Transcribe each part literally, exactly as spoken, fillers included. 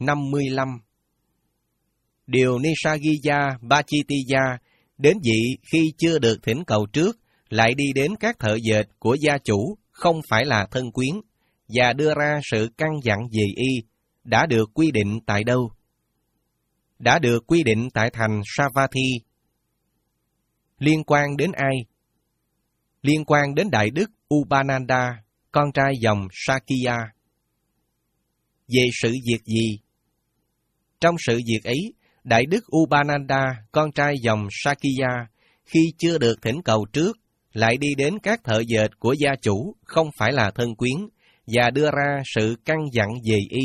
năm mươi lăm. Điều Nisargya Bachitiya đến vị khi chưa được thỉnh cầu trước, lại đi đến các thợ dệt của gia chủ, không phải là thân quyến, và đưa ra sự căn dặn về y, đã được quy định tại đâu? Đã được quy định tại thành Savatthi. Liên quan đến ai? Liên quan đến Đại Đức Upananda, con trai dòng Sakya. Về sự việc gì? Trong sự việc ấy, Đại Đức Upananda, con trai dòng Sakya, khi chưa được thỉnh cầu trước, lại đi đến các thợ dệt của gia chủ, không phải là thân quyến, và đưa ra sự căn dặn về y.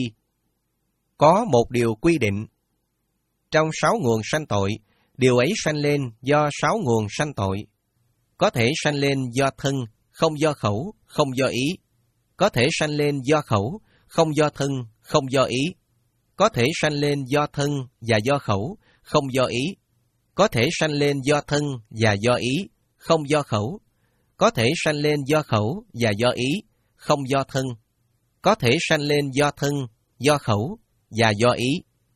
Có một điều quy định. Trong sáu nguồn sanh tội, điều ấy sanh lên do sáu nguồn sanh tội. Có thể sanh lên do thân, không do khẩu, không do ý. Có thể sanh lên do khẩu, không do thân, không do ý. Có thể sanh lên do thân và do khẩu, không do ý. Có thể sanh lên do thân và do ý, không do khẩu. Có thể sanh lên do khẩu và do ý, không do thân. Có thể sanh lên do thân, do khẩu và do ý.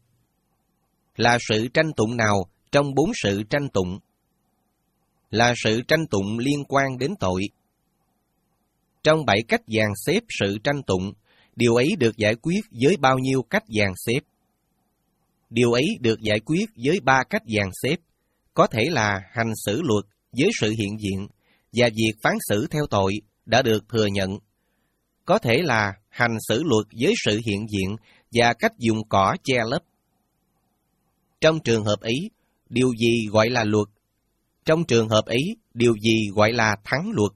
Là sự tranh tụng nào trong bốn sự tranh tụng? Là sự tranh tụng liên quan đến tội. Trong bảy cách dàn xếp sự tranh tụng, điều ấy được giải quyết với bao nhiêu cách dàn xếp? Điều ấy được giải quyết với ba cách dàn xếp, có thể là hành xử luật với sự hiện diện, và việc phán xử theo tội đã được thừa nhận. Có thể là hành xử luật với sự hiện diện và cách dùng cỏ che lấp. Trong trường hợp ấy, điều gì gọi là luật? Trong trường hợp ấy, điều gì gọi là thắng luật?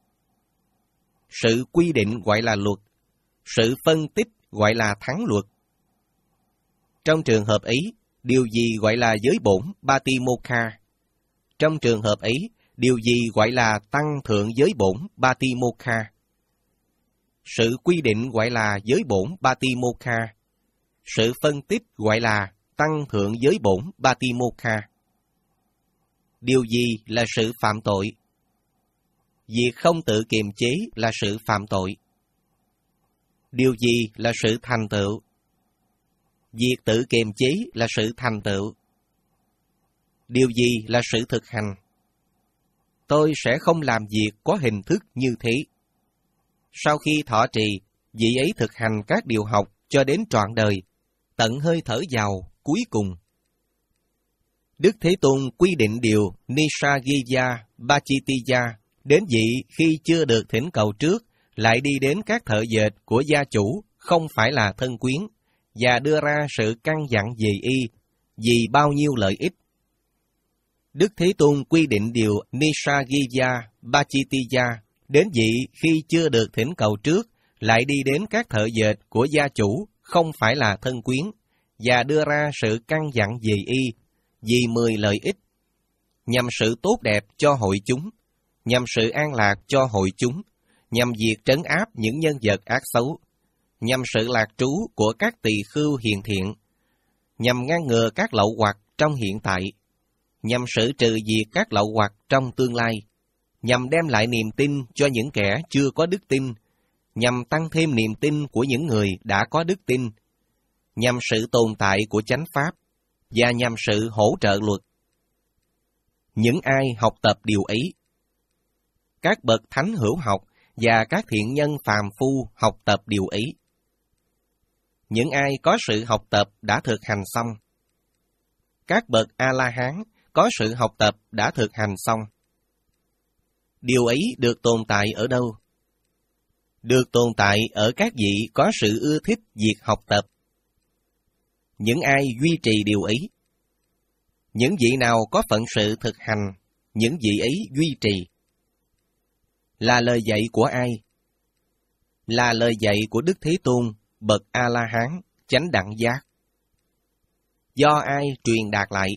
Sự quy định gọi là luật. Sự phân tích gọi là thắng luật. Trong trường hợp ấy, điều gì gọi là giới bổn Patimokkha? Trong trường hợp ấy, điều gì gọi là tăng thượng giới bổn Patimokkha? Sự quy định gọi là giới bổn Patimokkha. Sự phân tích gọi là tăng thượng giới bổn Patimokkha. Điều gì là sự phạm tội? Việc không tự kiềm chế là sự phạm tội. Điều gì là sự thành tựu? Việc tự kiềm chế là sự thành tựu. Điều gì là sự thực hành? Tôi sẽ không làm việc có hình thức như thế. Sau khi thọ trì, vị ấy thực hành các điều học cho đến trọn đời, tận hơi thở vào cuối cùng. Đức Thế Tôn quy định điều Nisargya Bachitiya đến vị khi chưa được thỉnh cầu trước, lại đi đến các thợ dệt của gia chủ, không phải là thân quyến, và đưa ra sự căn dặn về y, vì bao nhiêu lợi ích. Đức Thế Tôn quy định điều Nisargya Bachitiya đến vị khi chưa được thỉnh cầu trước, lại đi đến các thợ dệt của gia chủ, không phải là thân quyến, và đưa ra sự căn dặn về y, vì mười lợi ích, nhằm sự tốt đẹp cho hội chúng, nhằm sự an lạc cho hội chúng, nhằm việc trấn áp những nhân vật ác xấu, nhằm sự lạc trú của các tỳ khưu hiền thiện, nhằm ngăn ngừa các lậu hoặc trong hiện tại, nhằm xử trừ diệt các lậu hoặc trong tương lai, nhằm đem lại niềm tin cho những kẻ chưa có đức tin, nhằm tăng thêm niềm tin của những người đã có đức tin, nhằm sự tồn tại của chánh pháp, và nhằm sự hỗ trợ luật. Những ai học tập điều ấy, các bậc thánh hữu học và các thiện nhân phàm phu học tập điều ấy. Những ai có sự học tập đã thực hành xong. Các bậc A-la-hán có sự học tập đã thực hành xong. Điều ấy được tồn tại ở đâu? Được tồn tại ở các vị có sự ưa thích việc học tập. Những ai duy trì điều ấy? Những vị nào có phận sự thực hành, những vị ấy duy trì. Là lời dạy của ai? Là lời dạy của Đức Thế Tôn, bậc A-la-hán, chánh đẳng giác. Do ai truyền đạt lại?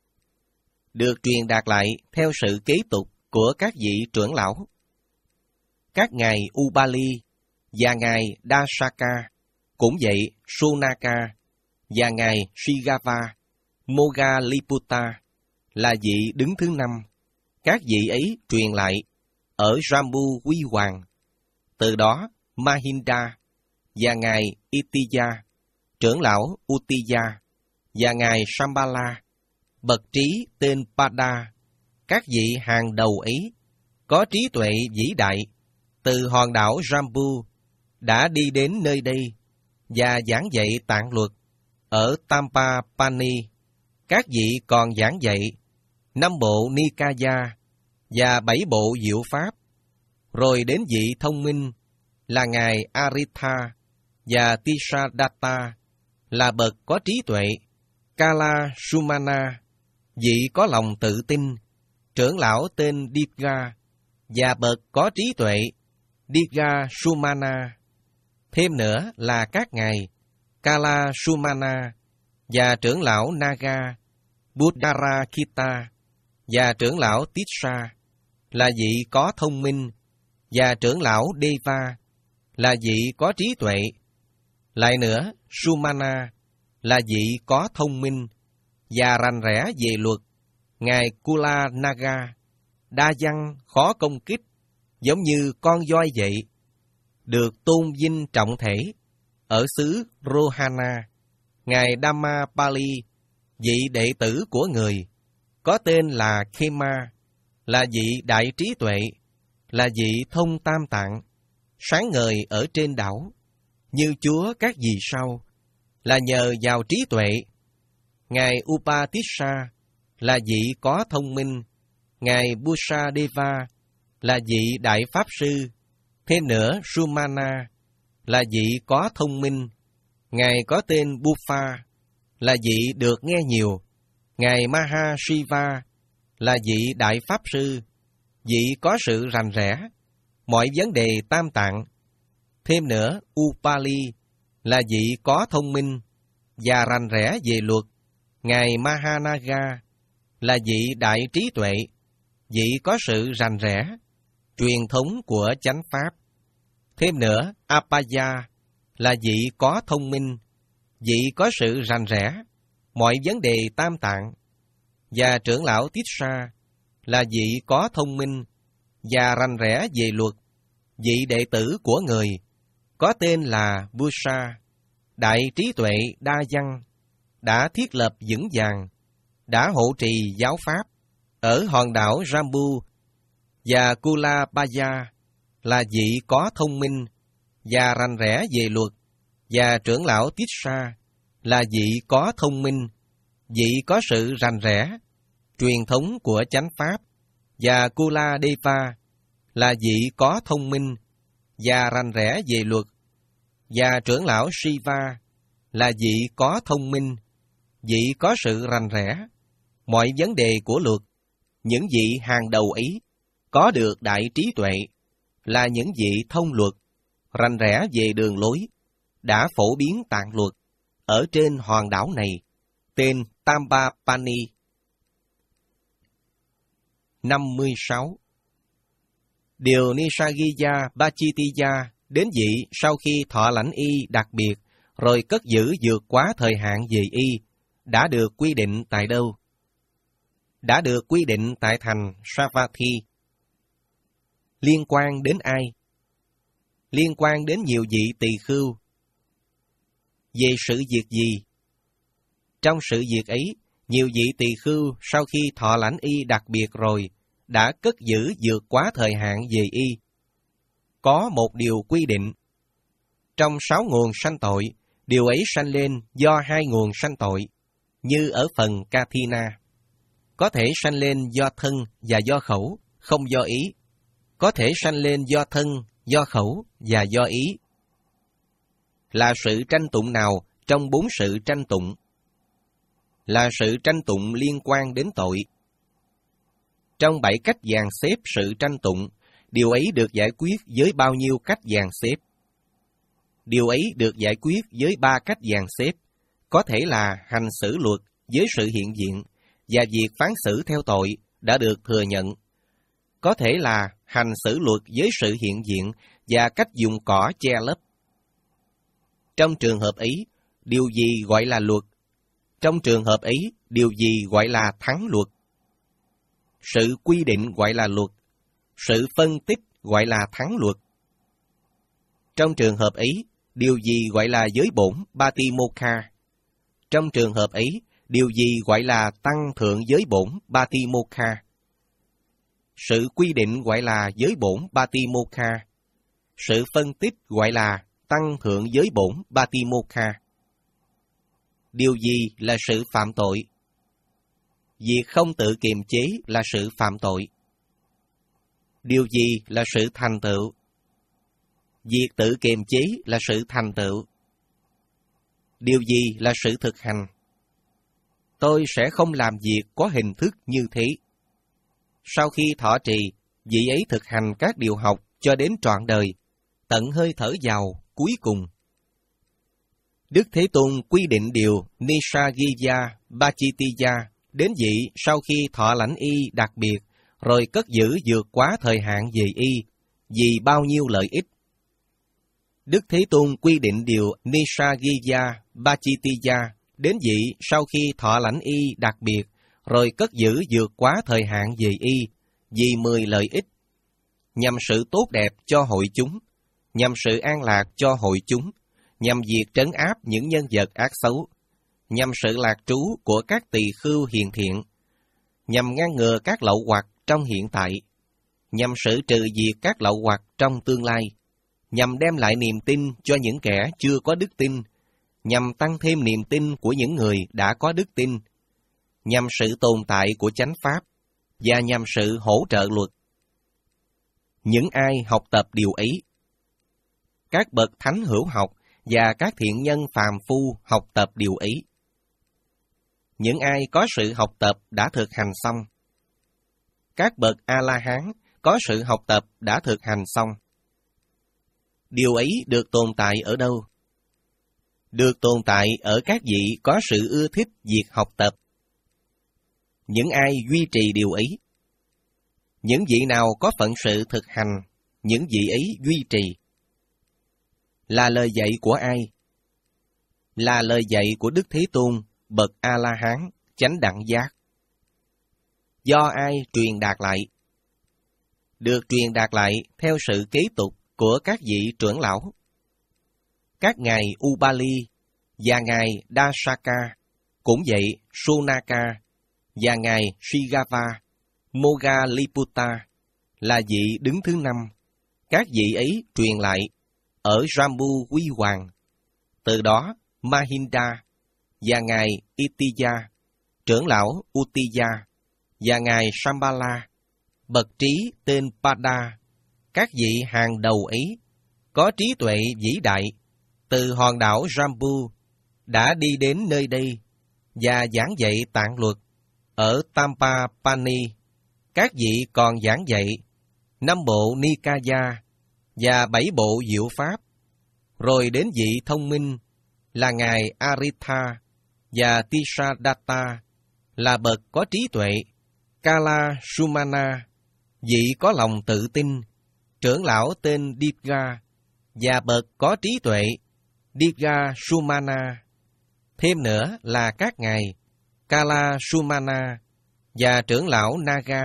Được truyền đạt lại theo sự kế tục của các vị trưởng lão. Các ngài Ubali và ngài Dasaka, cũng vậy Sunaka và ngài Shigava, Moggalliputta là vị đứng thứ năm. Các vị ấy truyền lại ở Jambu Huy Hoàng. Từ đó Mahinda và ngài Itiya trưởng lão Uttiya, và ngài Shambhala, bậc trí tên Pada, các vị hàng đầu ấy, có trí tuệ vĩ đại, từ hòn đảo Jambu, đã đi đến nơi đây, và giảng dạy tạng luật ở Tampapani. Các vị còn giảng dạy năm bộ Nikaya và bảy bộ diệu pháp, rồi đến vị thông minh là ngài Aritha và Tisadatta, là bậc có trí tuệ, Kala Sumana, vị có lòng tự tin, trưởng lão tên Diga, và bậc có trí tuệ, Diga Sumana. Thêm nữa là các ngài Kala Sumana và trưởng lão Naga, Buddharakita và trưởng lão Tissa, là vị có thông minh, và trưởng lão Deva, là vị có trí tuệ. Lại nữa, Sumana là vị có thông minh và rành rẽ về luật, ngài Kula Naga, đa văn khó công kích, giống như con voi vậy, được tôn vinh trọng thể ở xứ Rohana. Ngài Dhammapali, vị đệ tử của người, có tên là Khema, là vị đại trí tuệ, là vị thông tam tạng, sáng ngời ở trên đảo, như Chúa các vì sao, là nhờ vào trí tuệ. Ngài Upatissa là vị có thông minh, ngài Busadeva là vị đại pháp sư. Thêm nữa, Sumana là vị có thông minh, ngài có tên Bufa, là vị được nghe nhiều. Ngài Mahashiva là vị đại pháp sư, vị có sự rành rẽ mọi vấn đề tam tạng. Thêm nữa, Upali là vị có thông minh và rành rẽ về luật. Ngài Mahanaga là vị đại trí tuệ, vị có sự rành rẽ truyền thống của chánh pháp. Thêm nữa, Apaya là vị có thông minh, vị có sự rành rẽ mọi vấn đề tam tạng. Và trưởng lão Tissa là vị có thông minh và rành rẽ về luật, vị đệ tử của người, có tên là Busa, đại trí tuệ đa văn, đã thiết lập vững vàng, đã hộ trì giáo pháp ở hòn đảo Jambu. Và Kulabaya là vị có thông minh và rành rẽ về luật, và trưởng lão Tissa là vị có thông minh, vị có sự rành rẽ truyền thống của chánh pháp. Và Kuladeva là vị có thông minh và rành rẽ về luật, và trưởng lão Shiva là vị có thông minh, vị có sự rành rẽ mọi vấn đề của luật. Những vị hàng đầu ấy có được đại trí tuệ, là những vị thông luật, rành rẽ về đường lối, đã phổ biến tạng luật ở trên hòn đảo này, tên Tampapani. năm mươi sáu. Điều Nisaghiya Bachitiya đến vị sau khi thọ lãnh y đặc biệt, rồi cất giữ vượt quá thời hạn về y, đã được quy định tại đâu? Đã được quy định tại thành Savatthi. Liên quan đến ai? Liên quan đến nhiều vị tỳ khưu. Về sự việc gì? Trong sự việc ấy, nhiều vị tỳ khưu sau khi thọ lãnh y đặc biệt rồi, đã cất giữ vượt quá thời hạn về y. Có một điều quy định. Trong sáu nguồn sanh tội, điều ấy sanh lên do hai nguồn sanh tội, như ở phần Kathina. Có thể sanh lên do thân và do khẩu, không do ý. Có thể sanh lên do thân, do khẩu và do ý. Là sự tranh tụng nào trong bốn sự tranh tụng? Là sự tranh tụng liên quan đến tội. Trong bảy cách dàn xếp sự tranh tụng, điều ấy được giải quyết với bao nhiêu cách dàn xếp? Điều ấy được giải quyết với ba cách dàn xếp, có thể là hành xử luật với sự hiện diện, và việc phán xử theo tội đã được thừa nhận. Có thể là hành xử luật với sự hiện diện và cách dùng cỏ che lấp. Trong trường hợp ấy, điều gì gọi là luật? Trong trường hợp ấy, điều gì gọi là thắng luật? Sự quy định gọi là luật, sự phân tích gọi là thắng luật. Trong trường hợp ấy, điều gì gọi là giới bổn Patimokkha? Trong trường hợp ấy, điều gì gọi là tăng thượng giới bổn Patimokkha? Sự quy định gọi là giới bổn Patimokkha. Sự phân tích gọi là tăng thượng giới bổn Patimokkha. Điều gì là sự phạm tội? Việc không tự kiềm chế là sự phạm tội. Điều gì là sự thành tựu? Việc tự kiềm chế là sự thành tựu. Điều gì là sự thực hành? Tôi sẽ không làm việc có hình thức như thế. Sau khi thọ trì, vị ấy thực hành các điều học cho đến trọn đời, tận hơi thở vào cuối cùng. Đức Thế Tôn quy định điều Nisaggiya Bachitiya đến vị sau khi thọ lãnh y đặc biệt, rồi cất giữ vượt quá thời hạn về y, vì bao nhiêu lợi ích. Đức Thế Tôn quy định điều Nisaggiya Bachitiya đến vị sau khi thọ lãnh y đặc biệt, rồi cất giữ vượt quá thời hạn về y, vì mười lợi ích, nhằm sự tốt đẹp cho hội chúng, nhằm sự an lạc cho hội chúng, nhằm việc trấn áp những nhân vật ác xấu, nhằm sự lạc trú của các tỳ khưu hiền thiện, nhằm ngăn ngừa các lậu hoặc trong hiện tại, nhằm xử trừ diệt các lậu hoặc trong tương lai, nhằm đem lại niềm tin cho những kẻ chưa có đức tin, nhằm tăng thêm niềm tin của những người đã có đức tin, nhằm sự tồn tại của chánh pháp, và nhằm sự hỗ trợ luật. Những ai học tập điều ấy, các bậc thánh hữu học và các thiện nhân phàm phu học tập điều ấy. Những ai có sự học tập đã thực hành xong. Các bậc A-la-hán có sự học tập đã thực hành xong. Điều ấy được tồn tại ở đâu? Được tồn tại ở các vị có sự ưa thích việc học tập. Những ai duy trì điều ấy? Những vị nào có phận sự thực hành, những vị ấy duy trì. Là lời dạy của ai? Là lời dạy của Đức Thế Tôn, bậc A-la-hán, chánh đẳng giác. Do ai truyền đạt lại? Được truyền đạt lại theo sự kế tục của các vị trưởng lão. Các ngài Ubali và ngài Dasaka, cũng vậy Sunaka và ngài Shigava, Moggalliputta là vị đứng thứ năm. Các vị ấy truyền lại ở Jambu Huy Hoàng. Từ đó Mahinda và ngài Itiya, trưởng lão Uttiya và ngài Shambhala, bậc trí tên Pada, các vị hàng đầu ấy có trí tuệ vĩ đại, từ hòn đảo Jambu đã đi đến nơi đây và giảng dạy tạng luật. Ở Tampapani, các vị còn giảng dạy năm bộ Nikaya và bảy bộ diệu pháp. Rồi đến vị thông minh là ngài Aritha và Tisadatta là bậc có trí tuệ, Kala Sumana, vị có lòng tự tin, trưởng lão tên Dipga và bậc có trí tuệ, Dipga Sumana. Thêm nữa là các ngài Kala Sumana và trưởng lão Naga,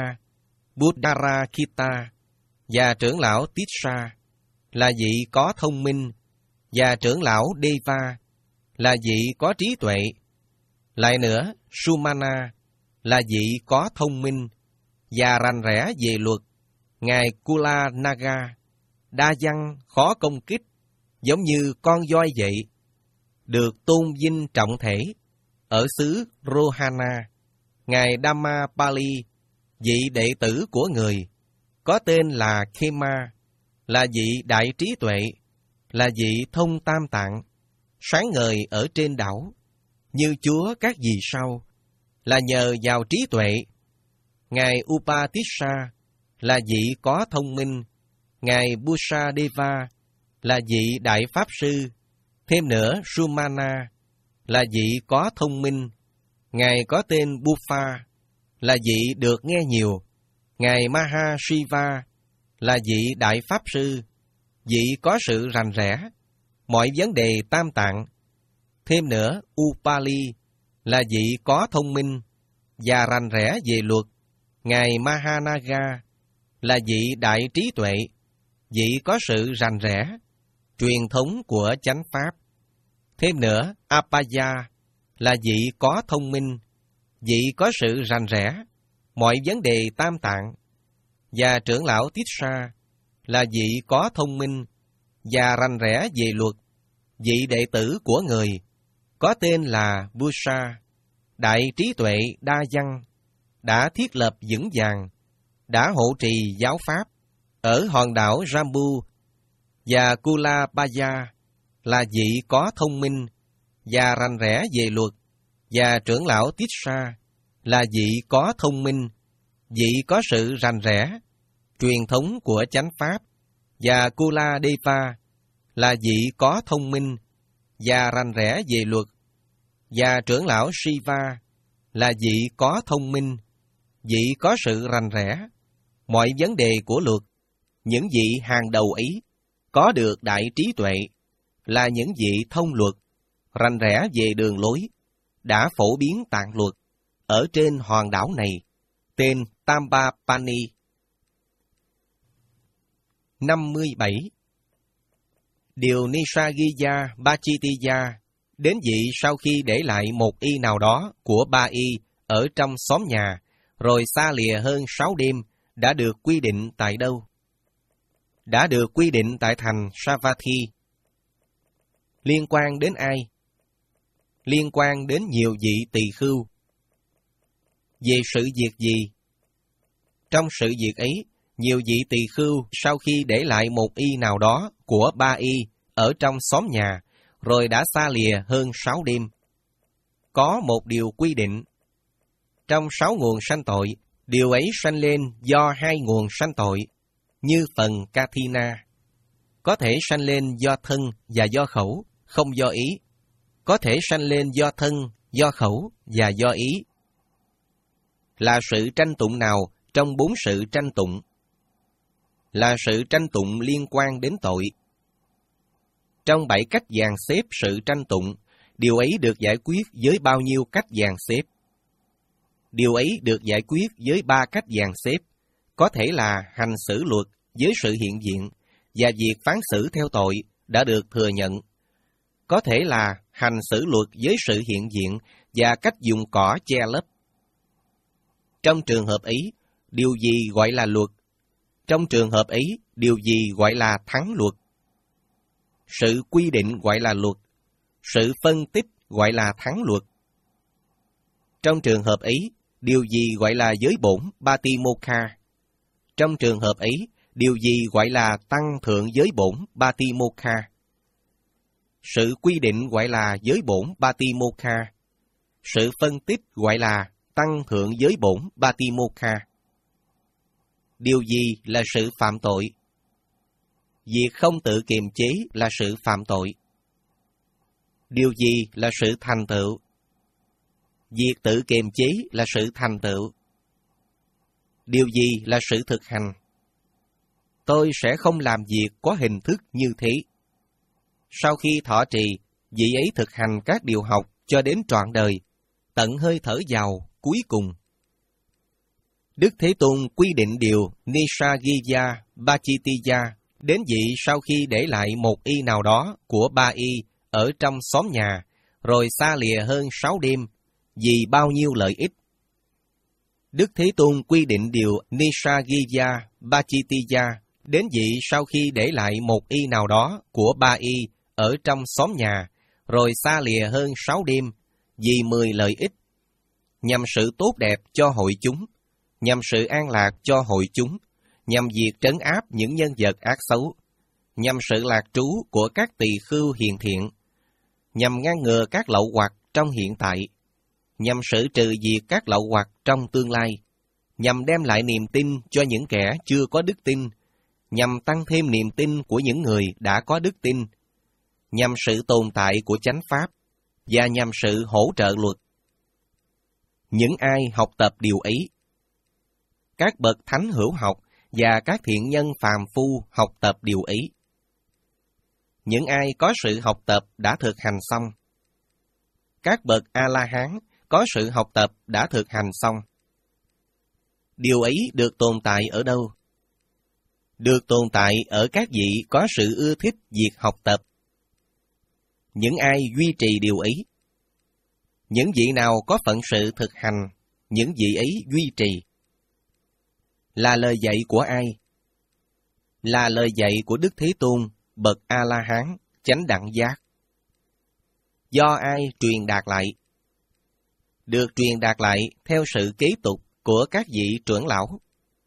Buddharakita và trưởng lão Tissa là vị có thông minh, và trưởng lão Deva là vị có trí tuệ. Lại nữa, Sumana là vị có thông minh và rành rẽ về luật. Ngài Kula Naga đa văn khó công kích, giống như con voi vậy, được tôn vinh trọng thể. Ở xứ Rohana, ngài Dhammapali, vị đệ tử của người, có tên là Khema, là vị đại trí tuệ, là vị thông tam tạng, sáng ngời ở trên đảo, như Chúa các vì sao, là nhờ vào trí tuệ. Ngài Upatissa là vị có thông minh, ngài Busadeva là vị đại pháp sư. Thêm nữa, Sumana là vị có thông minh, ngài có tên Buffa là vị được nghe nhiều. Ngài Mahashiva là vị đại pháp sư, vị có sự rành rẽ mọi vấn đề tam tạng. Thêm nữa, Upali là vị có thông minh và rành rẽ về luật. Ngài Mahanaga là vị đại trí tuệ, vị có sự rành rẽ truyền thống của chánh pháp. Thêm nữa, Apaya là vị có thông minh, vị có sự rành rẽ, mọi vấn đề tam tạng, và trưởng lão Tissa là vị có thông minh và rành rẽ về luật, vị đệ tử của người, có tên là Busa, đại trí tuệ đa văn, đã thiết lập vững vàng, đã hộ trì giáo pháp ở hòn đảo Jambu, và Kulabaya là vị có thông minh và rành rẽ về luật, và trưởng lão Tissa là vị có thông minh, vị có sự rành rẽ, truyền thống của chánh pháp, và Kuladeva là vị có thông minh và rành rẽ về luật, và trưởng lão Shiva là vị có thông minh, vị có sự rành rẽ, mọi vấn đề của luật. Những vị hàng đầu ấy có được đại trí tuệ, là những vị thông luật, rành rẽ về đường lối, đã phổ biến tạng luật ở trên hòn đảo này, tên Tambapani. năm mươi bảy. Điều Nisaghiya Bachitiya đến vị sau khi để lại một y nào đó của ba y ở trong xóm nhà, rồi xa lìa hơn sáu đêm, đã được quy định tại đâu? Đã được quy định tại thành Savatthi. Liên quan đến ai? Liên quan đến nhiều vị tỳ khưu. Về sự việc gì? Trong sự việc ấy, nhiều vị tỳ khưu sau khi để lại một y nào đó của ba y ở trong xóm nhà, rồi đã xa lìa hơn sáu đêm. Có một điều quy định. Trong sáu nguồn sanh tội, điều ấy sanh lên do hai nguồn sanh tội, như phần Kathina. Có thể sanh lên do thân và do khẩu, không do ý. Có thể sanh lên do thân, do khẩu và do ý. Là sự tranh tụng nào trong bốn sự tranh tụng? Là sự tranh tụng liên quan đến tội. Trong bảy cách dàn xếp sự tranh tụng, điều ấy được giải quyết với bao nhiêu cách dàn xếp? Điều ấy được giải quyết với ba cách dàn xếp, có thể là hành xử luật với sự hiện diện, và việc phán xử theo tội đã được thừa nhận. Có thể là hành xử luật với sự hiện diện và cách dùng cỏ che lấp. Trong trường hợp ấy, điều gì gọi là luật? Trong trường hợp ấy, điều gì gọi là thắng luật? Sự quy định gọi là luật, sự phân tích gọi là thắng luật. Trong trường hợp ấy, điều gì gọi là giới bổn Batimokha? Trong trường hợp ấy, điều gì gọi là tăng thượng giới bổn Batimokha? Sự quy định gọi là giới bổn Batimokha. Sự phân tích gọi là tăng thượng giới bổn Batimokha. Điều gì là sự phạm tội? Việc không tự kiềm chế là sự phạm tội. Điều gì là sự thành tựu? Việc tự kiềm chế là sự thành tựu. Điều gì là sự thực hành? Tôi sẽ không làm việc có hình thức như thế. Sau khi thọ trì, vị ấy thực hành các điều học cho đến trọn đời, tận hơi thở vào cuối cùng. Đức Thế Tôn quy định điều Nisaghiya Bachitiya đến vị sau khi để lại một y nào đó của ba y ở trong xóm nhà, rồi xa lìa hơn sáu đêm, vì bao nhiêu lợi ích. Đức Thế Tôn quy định điều Nisaghiya Bachitiya đến vị sau khi để lại một y nào đó của ba y ở trong xóm nhà, rồi xa lìa hơn sáu đêm, vì mười lợi ích, nhằm sự tốt đẹp cho hội chúng, nhằm sự an lạc cho hội chúng, nhằm việc trấn áp những nhân vật ác xấu, nhằm sự lạc trú của các tỳ khưu hiền thiện, nhằm ngăn ngừa các lậu hoặc trong hiện tại, nhằm xử trừ diệt các lậu hoặc trong tương lai, nhằm đem lại niềm tin cho những kẻ chưa có đức tin, nhằm tăng thêm niềm tin của những người đã có đức tin, nhằm sự tồn tại của chánh pháp, và nhằm sự hỗ trợ luật. Những ai học tập điều ấy, các bậc thánh hữu học và các thiện nhân phàm phu học tập điều ấy. Những ai có sự học tập đã thực hành xong. Các bậc A-la-hán có sự học tập đã thực hành xong. Điều ấy được tồn tại ở đâu? được tồn tại ở các vị có sự ưa thích việc học tập. Những ai duy trì điều ấy, những vị nào có phận sự thực hành, những vị ấy duy trì. Là lời dạy của ai? Là lời dạy của Đức Thế Tôn, bậc A-la-hán, chánh đẳng giác. Do ai truyền đạt lại? Được truyền đạt lại theo sự kế tục của các vị trưởng lão.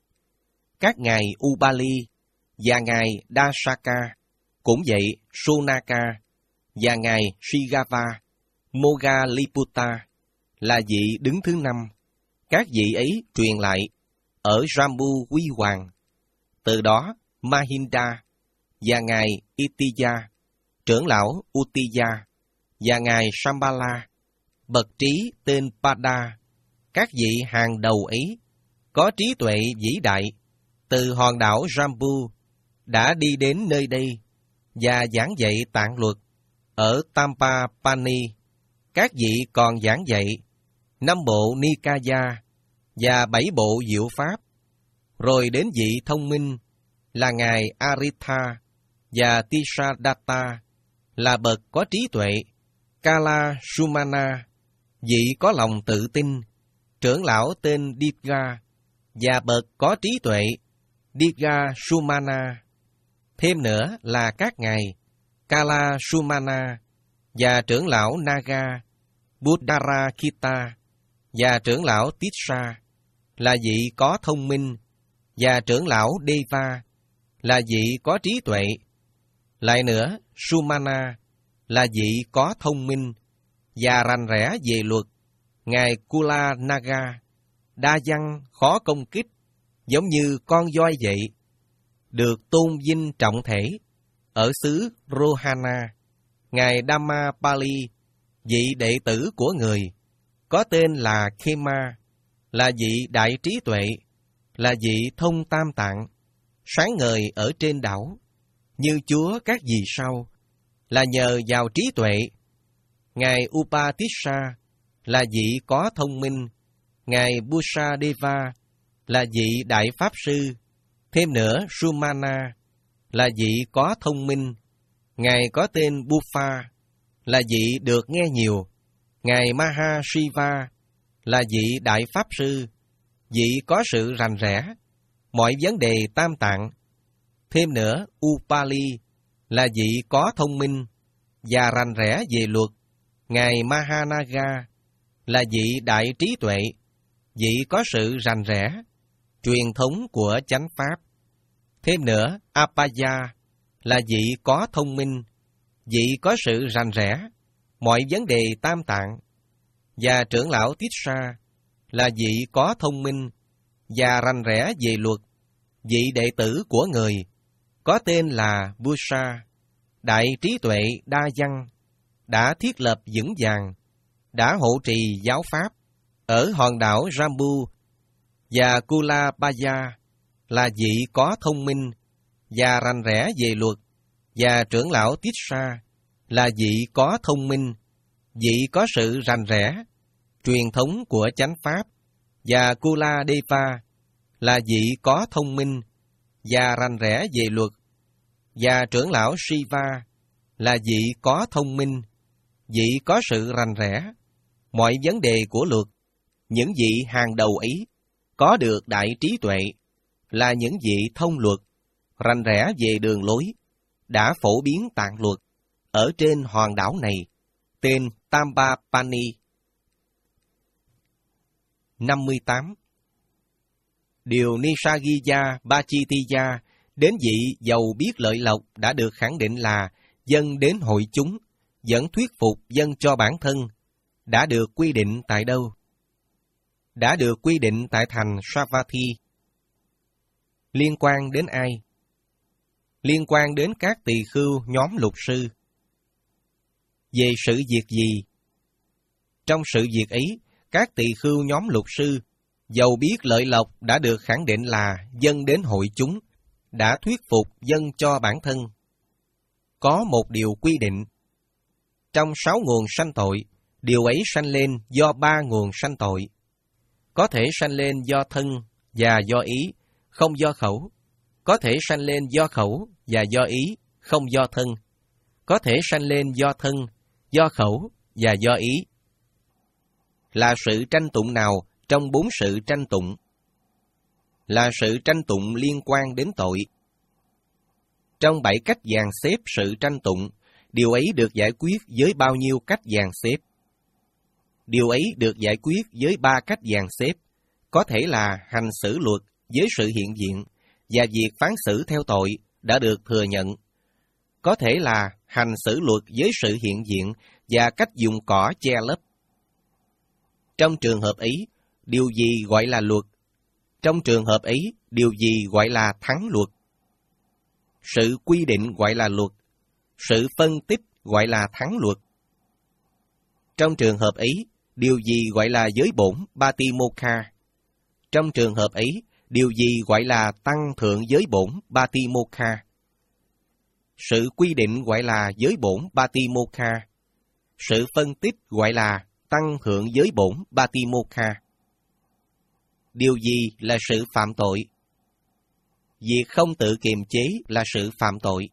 Các ngài Ubali và ngài Dasaka, cũng vậy Sonaka và ngài Shigava, Moggalliputta là vị đứng thứ năm. Các vị ấy truyền lại ở Jambu Huy Hoàng. Từ đó Mahinda và ngài Itiya, trưởng lão Uttiya và ngài Shambhala, bậc trí tên Pada, các vị hàng đầu ấy có trí tuệ vĩ đại, từ hòn đảo Jambu đã đi đến nơi đây và giảng dạy tạng luật ở Tampapani. Các vị còn giảng dạy năm bộ Nikaya và bảy bộ diệu pháp. Rồi đến vị thông minh là ngài Aritha và Tisadatta là bậc có trí tuệ, Kala Sumana, vị có lòng tự tin, trưởng lão tên Diga và bậc có trí tuệ, Diga Sumana. Thêm nữa là các ngài Kala Sumana và trưởng lão Naga, Buddharakita và trưởng lão Tissa là vị có thông minh, và trưởng lão Deva là vị có trí tuệ. Lại nữa, Sumana là vị có thông minh và rành rẽ về luật. Ngài Kula Naga đa văn khó công kích, giống như con voi vậy, được tôn vinh trọng thể ở xứ Rohana. Ngài Dhammapali, vị đệ tử của người, có tên là Khema, là vị đại trí tuệ, là vị thông tam tạng, sáng ngời ở trên đảo, như Chúa các vì sau, là nhờ vào trí tuệ. Ngài Upatissa là vị có thông minh, ngài Busadeva là vị đại pháp sư. Thêm nữa, Sumana là vị có thông minh, ngài có tên Buffa là vị được nghe nhiều. Ngài Mahashiva là vị đại pháp sư, vị có sự rành rẽ mọi vấn đề tam tạng. Thêm nữa, Upali là vị có thông minh và rành rẽ về luật. Ngài Mahanaga là vị đại trí tuệ, vị có sự rành rẽ truyền thống của chánh pháp. Thêm nữa, Apaya là vị có thông minh, vị có sự rành rẽ mọi vấn đề tam tạng. Và trưởng lão Tissa là vị có thông minh và rành rẽ về luật, vị đệ tử của người, có tên là Busa, đại trí tuệ đa văn, đã thiết lập vững vàng, đã hộ trì giáo pháp ở hòn đảo Jambu. Và Kulabaya là vị có thông minh và rành rẽ về luật, và trưởng lão Tissa là vị có thông minh, vị có sự rành rẽ truyền thống của chánh pháp. Và Kuladeva là vị có thông minh và rành rẽ về luật, và trưởng lão Shiva là vị có thông minh, vị có sự rành rẽ mọi vấn đề của luật. Những vị hàng đầu ấy có được đại trí tuệ, là những vị thông luật, rành rẽ về đường lối, đã phổ biến tạng luật ở trên hòn đảo này, tên Tampapani. năm mươi tám. Điều Nisaggiya Bachitiya đến vị giàu biết lợi lộc đã được khẳng định là dâng đến hội chúng, vẫn thuyết phục dâng cho bản thân, đã được quy định tại đâu? Đã được quy định tại thành Savatthi. Liên quan đến ai? Liên quan đến các tỳ khưu nhóm luật sư. Về sự việc gì? Trong sự việc ấy, các tỳ khưu nhóm luật sư dầu biết lợi lộc đã được khẳng định là dâng đến hội chúng, đã thuyết phục dâng cho bản thân. Có một điều quy định. Trong sáu nguồn sanh tội, điều ấy sanh lên do ba nguồn sanh tội. Có thể sanh lên do thân và do ý, không do khẩu. có thể sanh lên do khẩu và do ý, không do thân. Có thể sanh lên do thân, do khẩu và do ý. Là sự tranh tụng nào trong bốn sự tranh tụng? Là sự tranh tụng liên quan đến tội. Trong bảy cách dàn xếp sự tranh tụng, điều ấy được giải quyết với bao nhiêu cách dàn xếp? Điều ấy được giải quyết với ba cách dàn xếp, có thể là hành xử luật với sự hiện diện và việc phán xử theo tội đã được thừa nhận. Có thể là hành xử luật với sự hiện diện và cách dùng cỏ che lấp. Trong trường hợp ấy, điều gì gọi là luật? Trong trường hợp ấy, điều gì gọi là thắng luật? Sự quy định gọi là luật, sự phân tích gọi là thắng luật. Trong trường hợp ấy, điều gì gọi là giới bổn Patimokkha? Trong trường hợp ấy, điều gì gọi là tăng thượng giới bổn Patimokkha? Sự quy định gọi là giới bổn Patimokkha. Sự phân tích gọi là tăng thượng giới bổn Patimokkha. Điều gì là sự phạm tội? Việc không tự kiềm chế là sự phạm tội.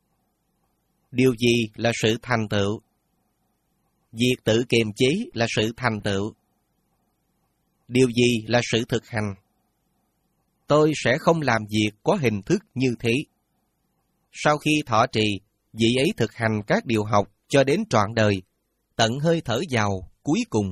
Điều gì là sự thành tựu? Việc tự kiềm chế là sự thành tựu. Điều gì là sự thực hành? Tôi sẽ không làm việc có hình thức như thế. Sau khi thọ trì, vị ấy thực hành các điều học cho đến trọn đời, tận hơi thở vào cuối cùng.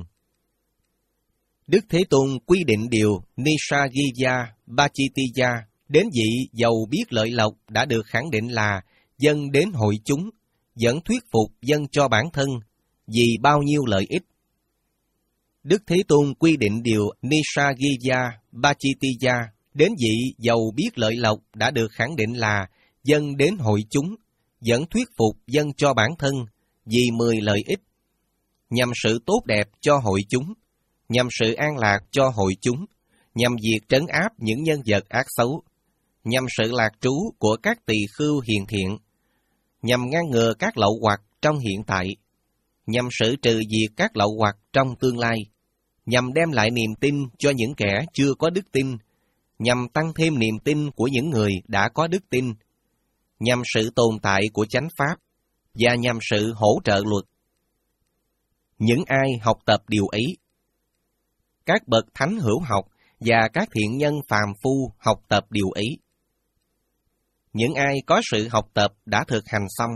Đức Thế Tôn quy định điều Nisaggiya Bachitiya đến vị giàu biết lợi lộc đã được khẳng định là dâng đến hội chúng, vẫn thuyết phục dâng cho bản thân vì bao nhiêu lợi ích. Đức Thế Tôn quy định điều Nisaggiya Bachitiya đến vị giàu biết lợi lộc đã được khẳng định là dâng đến hội chúng, vẫn thuyết phục dâng cho bản thân vì mười lợi ích, nhằm sự tốt đẹp cho hội chúng, nhằm sự an lạc cho hội chúng, nhằm việc trấn áp những nhân vật ác xấu, nhằm sự lạc trú của các tỳ khưu hiền thiện, nhằm ngăn ngừa các lậu hoặc trong hiện tại, nhằm xử trừ diệt các lậu hoặc trong tương lai, nhằm đem lại niềm tin cho những kẻ chưa có đức tin, nhằm tăng thêm niềm tin của những người đã có đức tin, nhằm sự tồn tại của chánh pháp, và nhằm sự hỗ trợ luật. Những ai học tập điều ấy, các bậc thánh hữu học và các thiện nhân phàm phu học tập điều ấy. Những ai có sự học tập đã thực hành xong.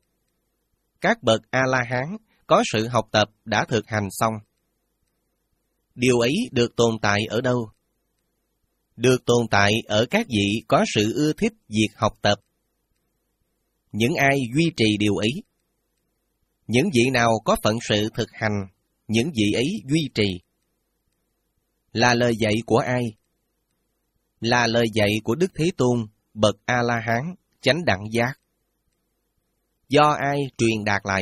Các bậc A-la-hán có sự học tập đã thực hành xong. Điều ấy được tồn tại ở đâu? Được tồn tại ở các vị có sự ưa thích việc học tập. Những ai duy trì điều ấy? Những vị nào có phận sự thực hành, những vị ấy duy trì. Là lời dạy của ai? Là lời dạy của Đức Thế Tôn, bậc A-la-hán, chánh đẳng giác. Do ai truyền đạt lại?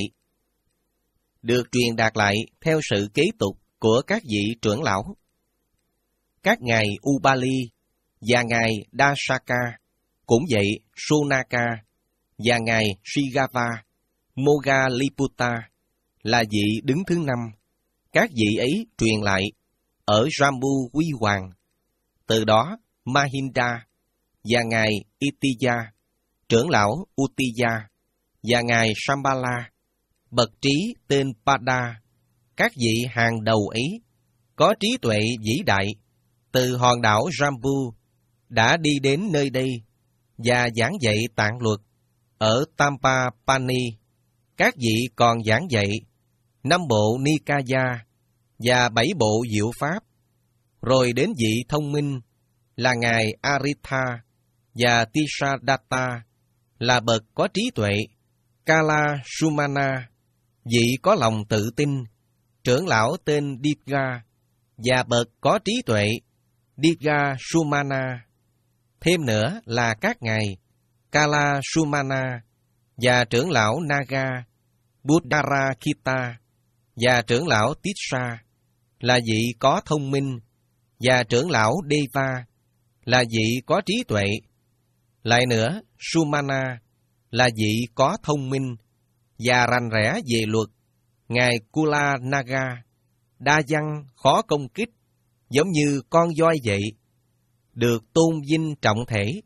Được truyền đạt lại theo sự kế tục của các vị trưởng lão. Các ngài Ubali và ngài Dasaka, cũng vậy Sonaka và ngài Shigava, Moggalliputta là vị đứng thứ năm. Các vị ấy truyền lại ở Jambu Huy Hoàng. Từ đó Mahinda và ngài Itiya, trưởng lão Uttiya và ngài Shambhala, bậc trí tên Pada, các vị hàng đầu ấy có trí tuệ vĩ đại, từ hòn đảo Jambu đã đi đến nơi đây và giảng dạy tạng luật ở Tampapani. Các vị còn giảng dạy năm bộ Nikaya và bảy bộ diệu pháp, rồi đến vị thông minh là ngài Aritha và Tisadatta là bậc có trí tuệ, Kala Sumana, vị có lòng tự tin, trưởng lão tên Dipga và bậc có trí tuệ, Dipga Sumana. Thêm nữa là các ngài Kala Sumana và trưởng lão Naga, Buddharakita và trưởng lão Tissa là vị có thông minh, và trưởng lão Deva là vị có trí tuệ. Lại nữa, Sumana là vị có thông minh và rành rẽ về luật. Ngài Kula Naga, đa văn khó công kích, giống như con voi vậy, được tôn vinh trọng thể,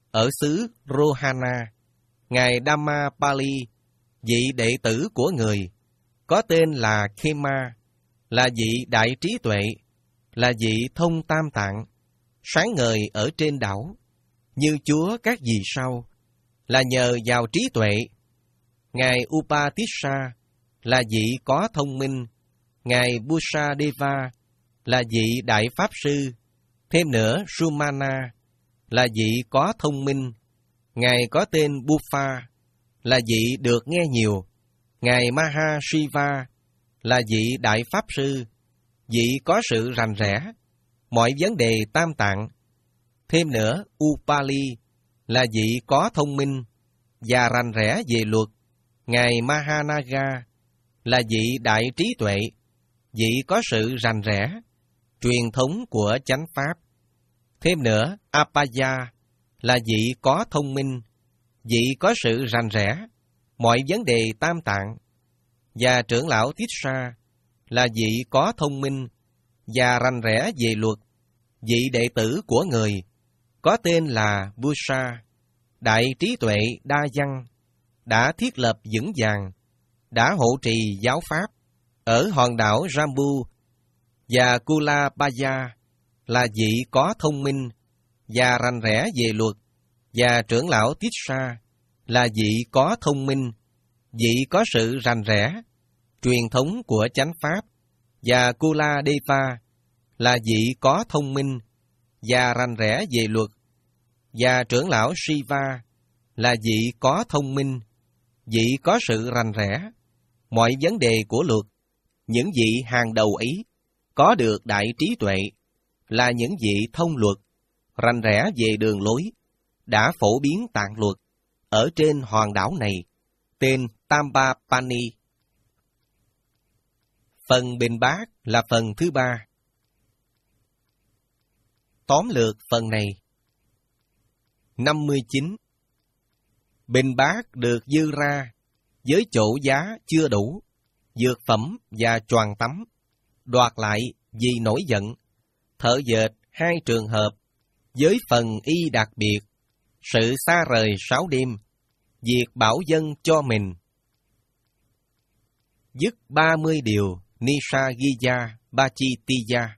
ở xứ Rohana, Ngài Dhammapali, vị đệ tử của người, có tên là Khema, là vị đại trí tuệ, là vị thông tam tạng, sáng ngời ở trên đảo, như Chúa các vì sao, là nhờ vào trí tuệ. Ngài Upatissa là vị có thông minh, Ngài Busadeva là vị đại pháp sư, thêm nữa Sumana là vị có thông minh, Ngài có tên Buffa là vị được nghe nhiều, Ngài Mahashiva là vị đại pháp sư, vị có sự rành rẽ, mọi vấn đề tam tạng. Thêm nữa, Upali là vị có thông minh và rành rẽ về luật, Ngài Mahanaga là vị đại trí tuệ, vị có sự rành rẽ, truyền thống của chánh pháp. Thêm nữa, Apaya là vị có thông minh, vị có sự rành rẽ, mọi vấn đề tam tạng. Và trưởng lão Tissa là vị có thông minh và rành rẽ về luật, vị đệ tử của người, có tên là Busa, đại trí tuệ đa văn, đã thiết lập vững vàng, đã hộ trì giáo pháp ở hòn đảo Jambu. Và Kulabaya là vị có thông minh và rành rẽ về luật, và trưởng lão Tissa là vị có thông minh, vị có sự rành rẽ, truyền thống của chánh pháp. Và Kuladeva là vị có thông minh và rành rẽ về luật, và trưởng lão Shiva là vị có thông minh, vị có sự rành rẽ, mọi vấn đề của luật. Những vị hàng đầu ấy có được đại trí tuệ, là những vị thông luật, rành rẽ về đường lối, đã phổ biến tạng luật ở trên hòn đảo này, tên Tambapani. Phần bình bát là phần thứ ba. Tóm lược phần này. năm mươi chín. Bình bát được dư ra, với chỗ giá chưa đủ, dược phẩm và choàng tắm, đoạt lại vì nổi giận, thợ dệt hai trường hợp, với phần y đặc biệt, sự xa rời sáu đêm, việc bảo dân cho mình. Dứt ba mươi điều Nisaggiya Bachitiya.